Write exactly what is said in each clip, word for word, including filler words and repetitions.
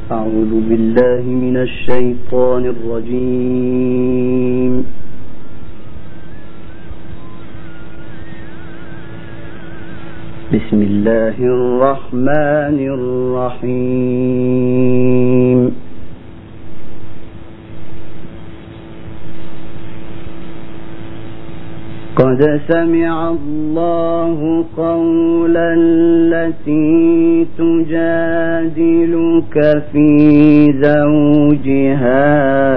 أعوذ بالله من الشيطان الرجيم. بسم الله الرحمن الرحيم. قد سمع الله قول التي تجادلك في زوجها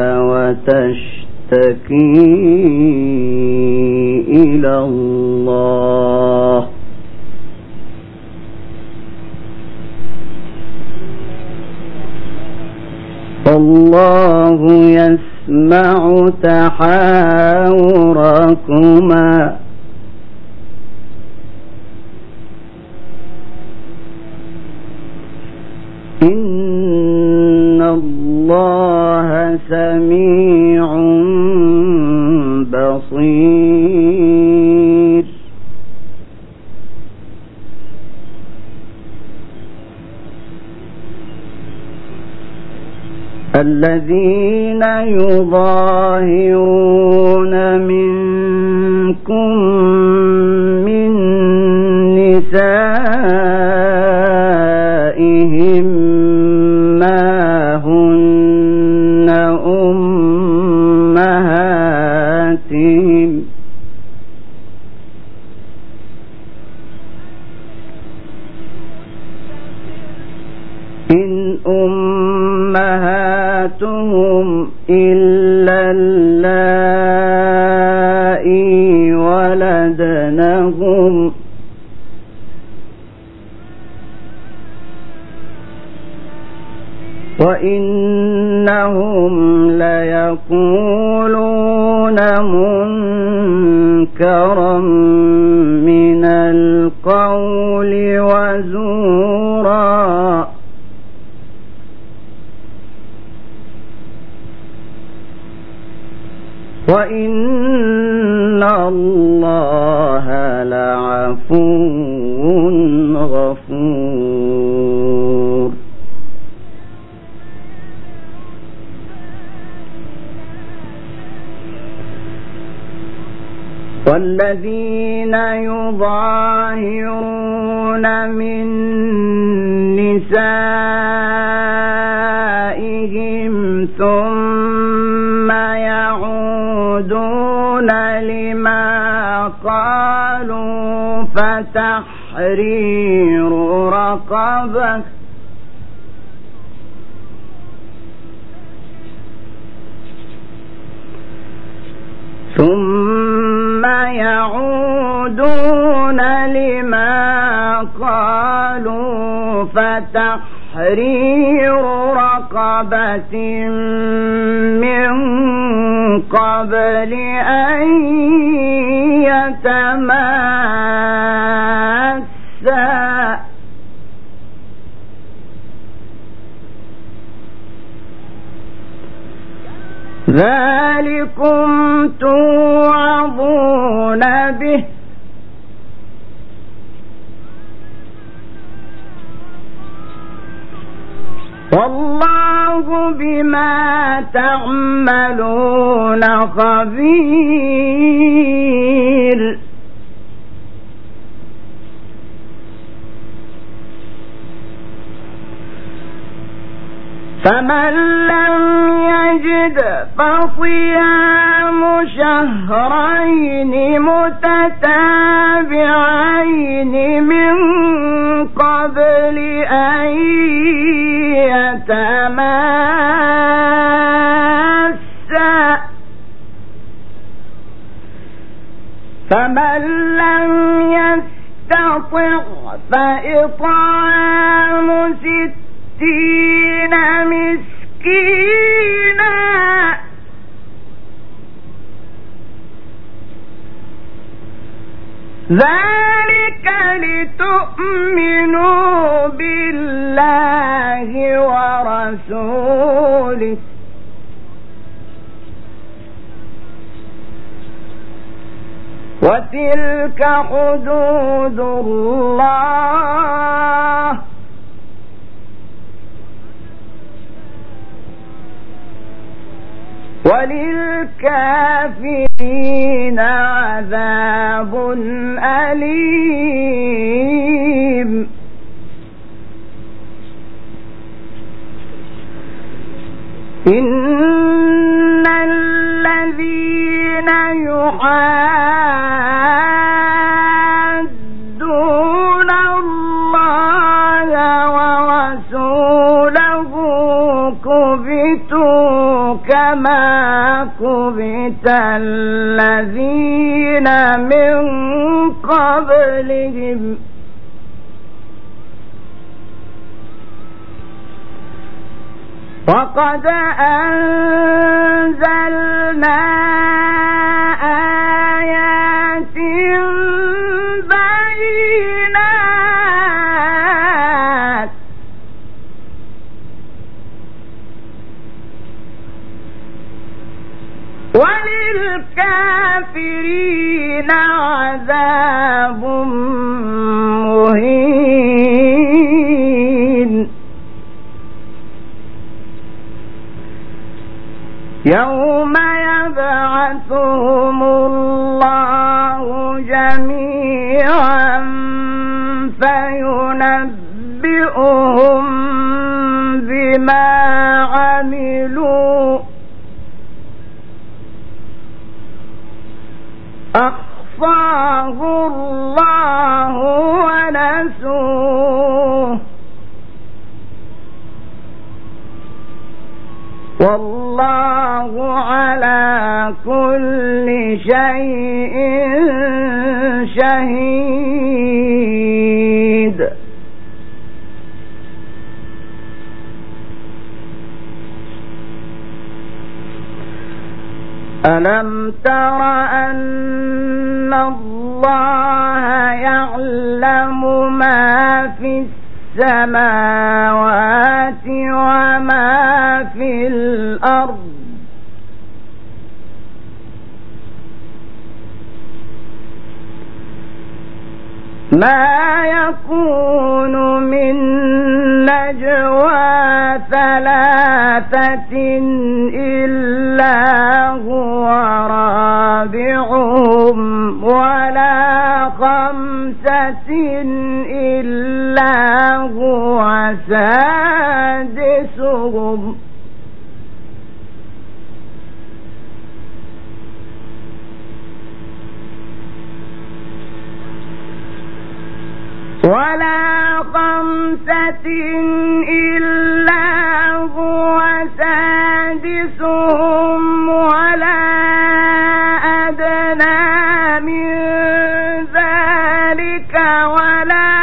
وتشتكي إلى الله الله يسمع تحاوركما إن الله سميع بصير. الذين يظاهرون منكم من نسائهم ما هن أمهاتهم إن أمهاتهم إلا اللائي ولدنهم وإنهم ليقولون منكرا من القول وزورا وإن الله لعفو غفور. والذين يظاهرون من نسائهم ثم يعودون لما قالوا فتحرير رقبة ثم يعودون لما قالوا فتحرير رقبة من قبل أن يتماسا ذلكم توعظون به والله بما تعملون خبير. فمن لم يجد فصيام شهرين متتابعين من قبل أن يتماسا فمن لم يستطع فإطعام ستين مسكينا ذلك لتؤمنوا بالله ورسوله وتلك حدود الله وللكافرين عذاب أليم إن الذين يحادون الله ورسوله كبتوا كما كبت الذين من قبلهم وقد أنزلنا آيات بينات وللكافرين عذاب مهين يوم يبعثهم الله جميعا فينبئهم بما عملوا أحصاه الله ونسوه والله على كل شيء شهيد ألم تر أن الله يعلم ما في السماوات وما في الأرض ما يكون من نجوى ثلاثة إلا هو رابعهم ولا خمسة إلا هو سادسهم ولا خمسة إلا هو سادسهم ولا أدنى من ذلك ولا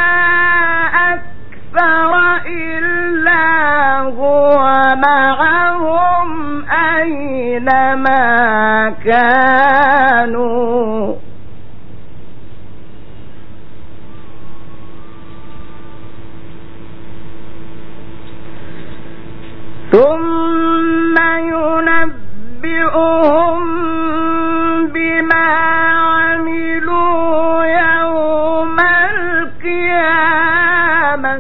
أكثر إلا هو معهم أينما كانوا ثم ينبئهم بما عملوا يوم القيامة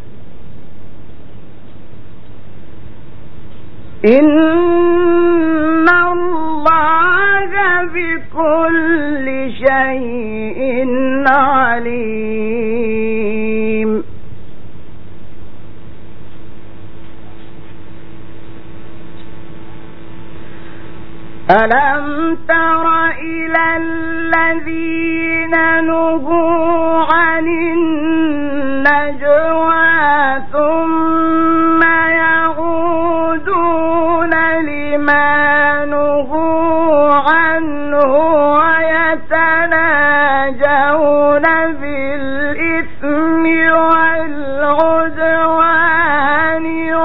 إن الله بكل شيء عليم ألم تر إلى الذين نهوا عن النجوى ثم يعودون لما نهوا عنه ويتناجون بالإثم والعدوان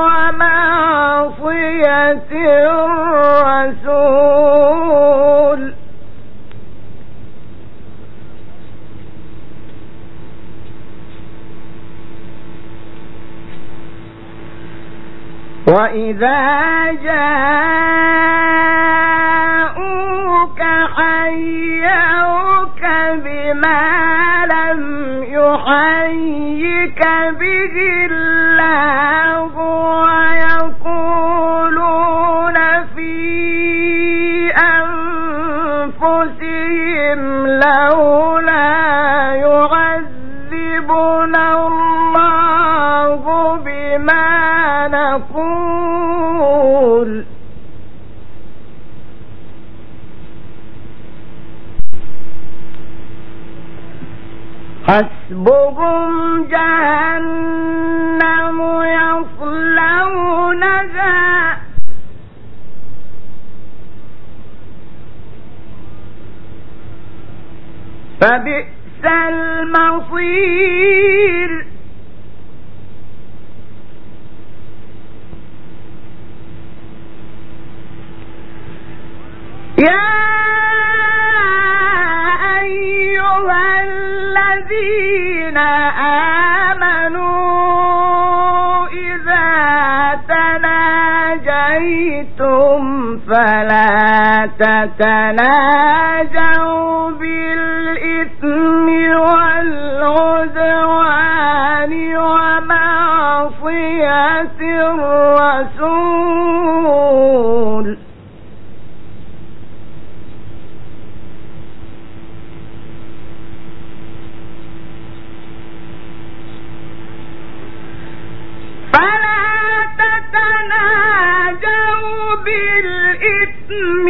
ومعصية الرسول وإذا جاءوك حيوك بما لم يحيك به الله ويقولون في فبئس المصير يا أيها الذين آمنوا إذا تناجيتم فلا تتناجوا بالإثم والعدوان ومعصية الرسول فلا تتناجوا بالإثم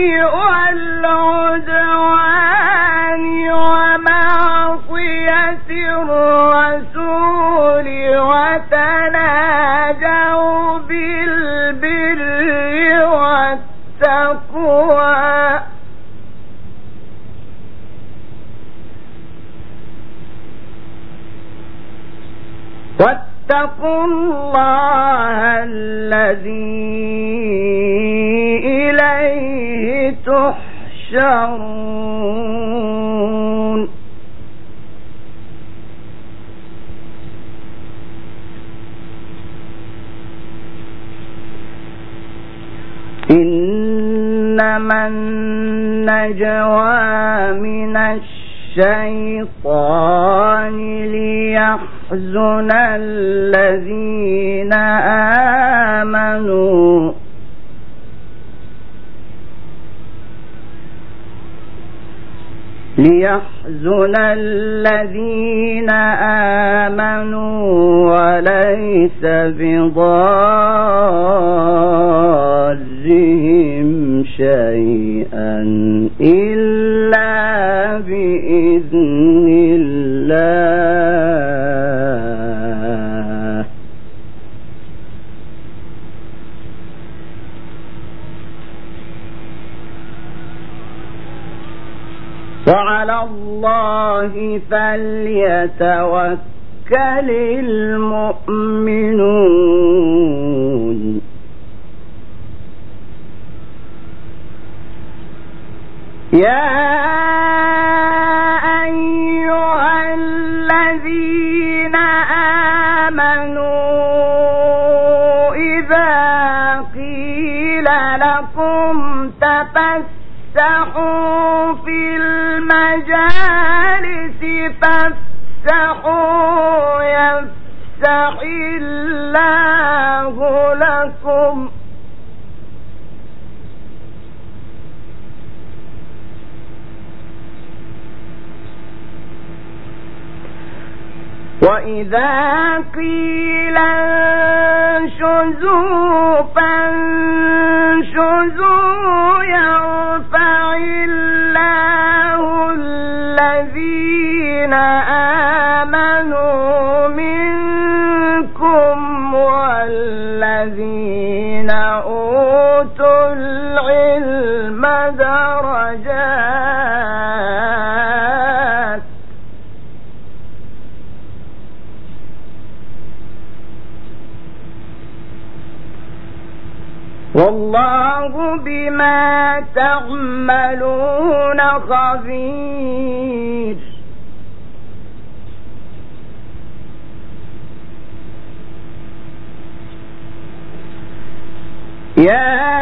والعدوان ومعصية الرسول وتناجوا بالبر والتقوى واتقوا الله الذي إليه تحشرون إنما النجوى من الشيطان ليحزن الذين آمنوا ليحزن الذين آمنوا وليس بضارهم شيئا إلا بإذن الله وعلى الله فليتوكل المؤمنون يا أيها الذين آمنوا إذا قيل لكم تفسحوا في المجالس فافسحوا يفسح الله لكم وإذا قيل انشزوا فانشزوا يرفع الله الذين آمنوا منكم والذين أوتوا العلم درجات والله بما تعملون خبير يا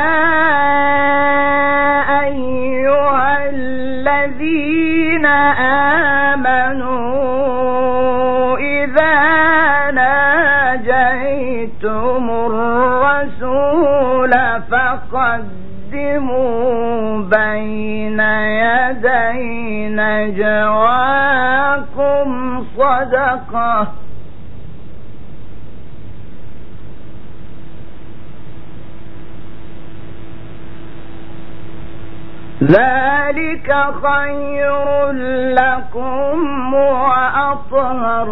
أيها الذين آمنوا إذا ناجيتم الرسول فقدموا بين يدي نجواكم صدقة ذلك خير لكم وأطهر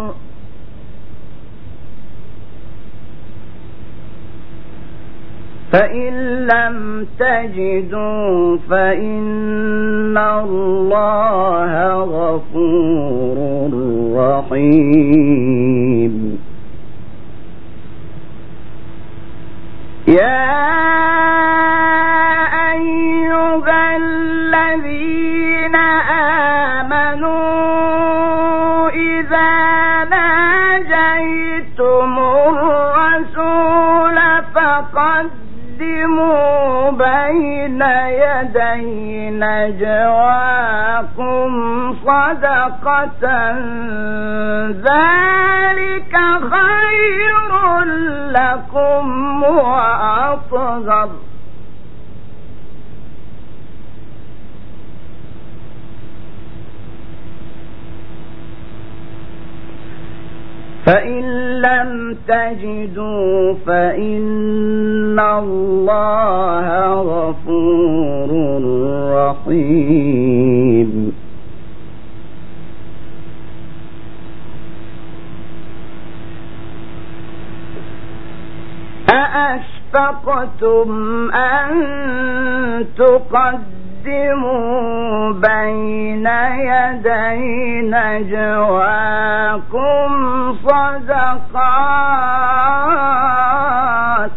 فإن لم تجدوا فإن الله غفور رحيم. يا أيها الذين آمنوا إذا ناجيتم الرسول فقدموا بين يدي نجواكم صدقة ذلك خير لكم وأطهر. فإن لم تجدوا فإن الله غفور رحيم. أأشفقتم أن تقدموا بين يدي نجواكم صدقات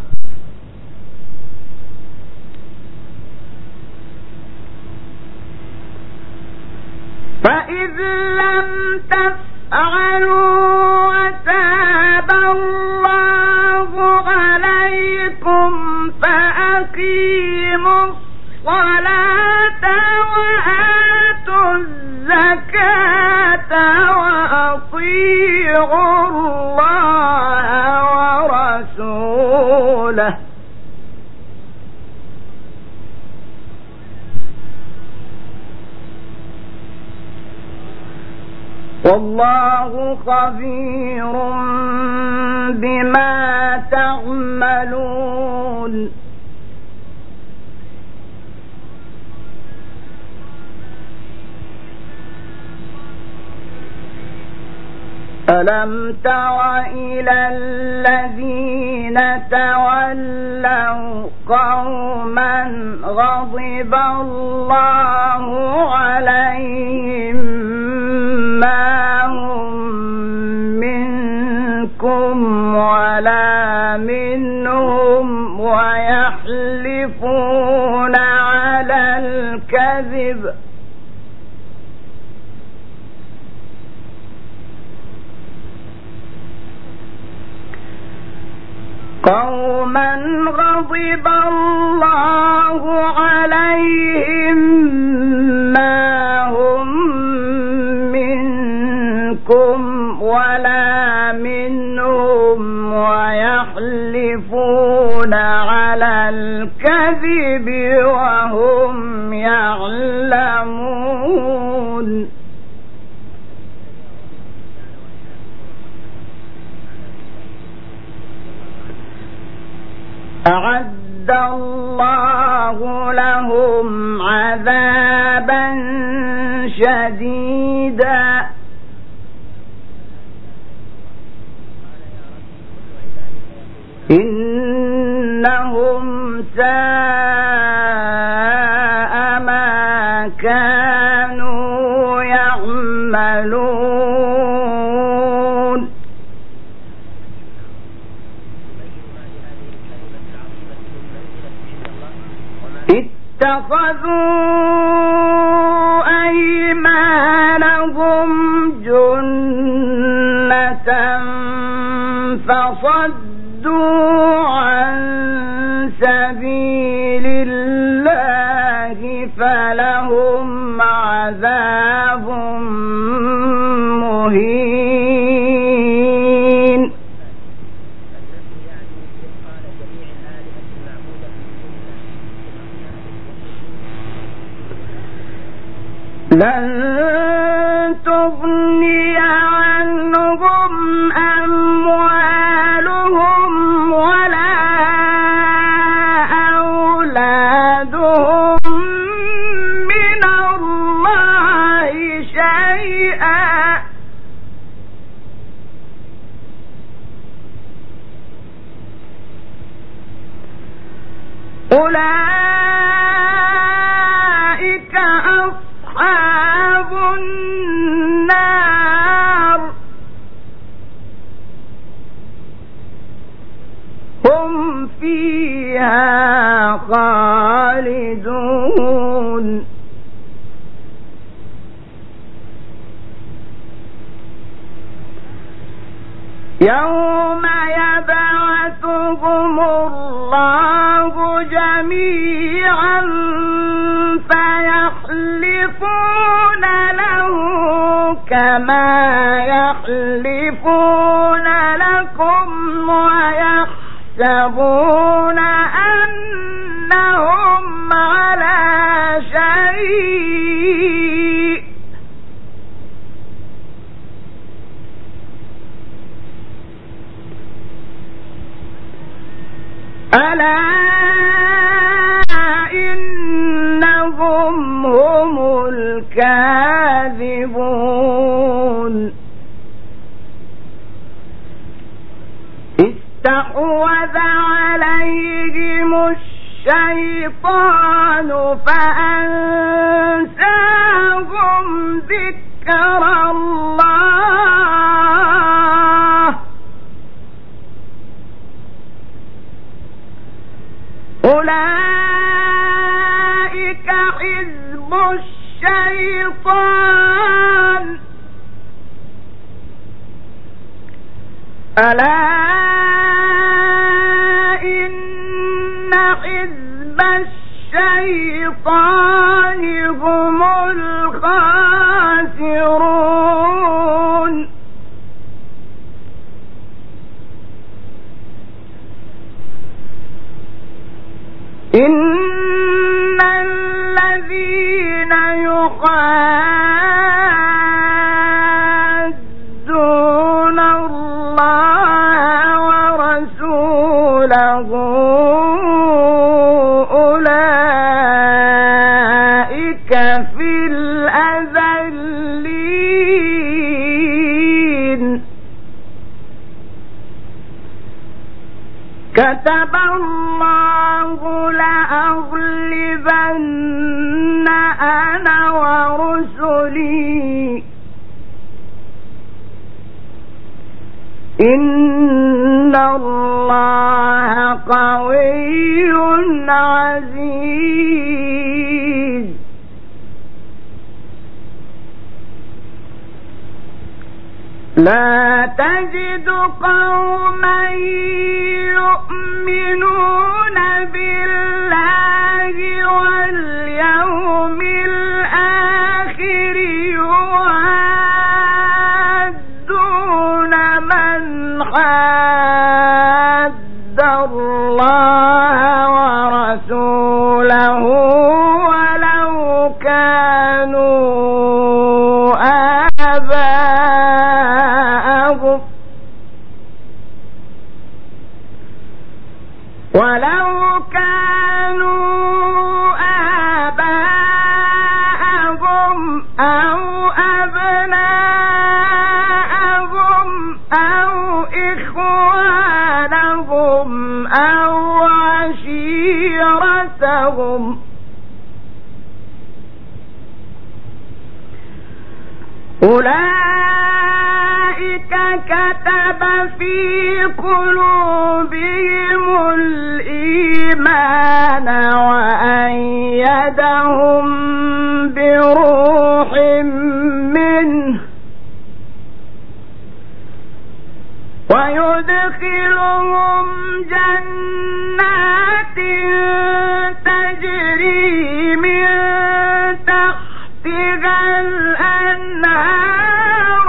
فإذ لم تفعلوا وتاب الله عليكم فأقيموا الصلاة وآتوا الزكاة وأطيعوا الله ورسوله والله خبير بما تعملون. ألم تر إلى الذين تولوا قوما غضب الله عليهم ما هم منكم ولا منهم ويحلفون على الكذب قوما غضب الله عليهم ما هم منكم ولا منهم ويحلفون على الكذب وهم يعلمون. أعد الله لهم عذابا شديدا إنهم ساء ما كانوا يعملون. اتخذوا أيمانهم جنة فصدوا عن سبيل الله فلهم عذاب مهين. لن تغني عنهم أموالهم ولا أولادهم من الله شيئا أولئك أصحاب النار هم فيها خالدون يوم يبعثهم الله جميعا فيحلفون له كما يحلفون لكم ويحسبون أنهم على شيء ألا إنهم هم الكاذبون استحوذ عليهم الشيطان فأنساهم ذكر الله أولئك حزب الشيطان ألا إن حزب الشيطان هم الخاسرون إن الذين يحادون الله ورسوله أولئك في الأذلين كتب الله لأغلبن أنا ورسلي إن الله قوي عزيز لا تجد قوما يؤمنون بالله واليوم الآخر يوادون من حاد الله ورسوله ولو كانوا آباءهم ولو كانوا آباءهم أو أبناءهم أو إخوانهم أو عشيرتهم أولئك كتب في قلوبهم الإيمان وأيدهم بروح منه ويدخلهم جنات تجري من تحتها الأنهار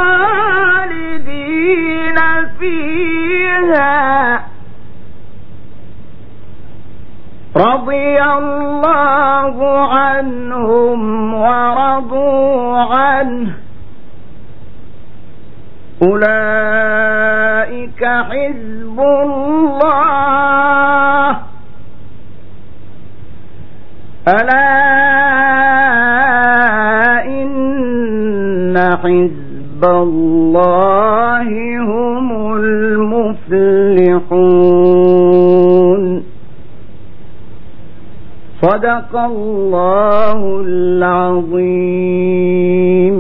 خالدين فيها رضي الله عنهم ورضوا عنه أولئك حزب الله ألا إن حزب الله هم المفلحون صدق الله العظيم.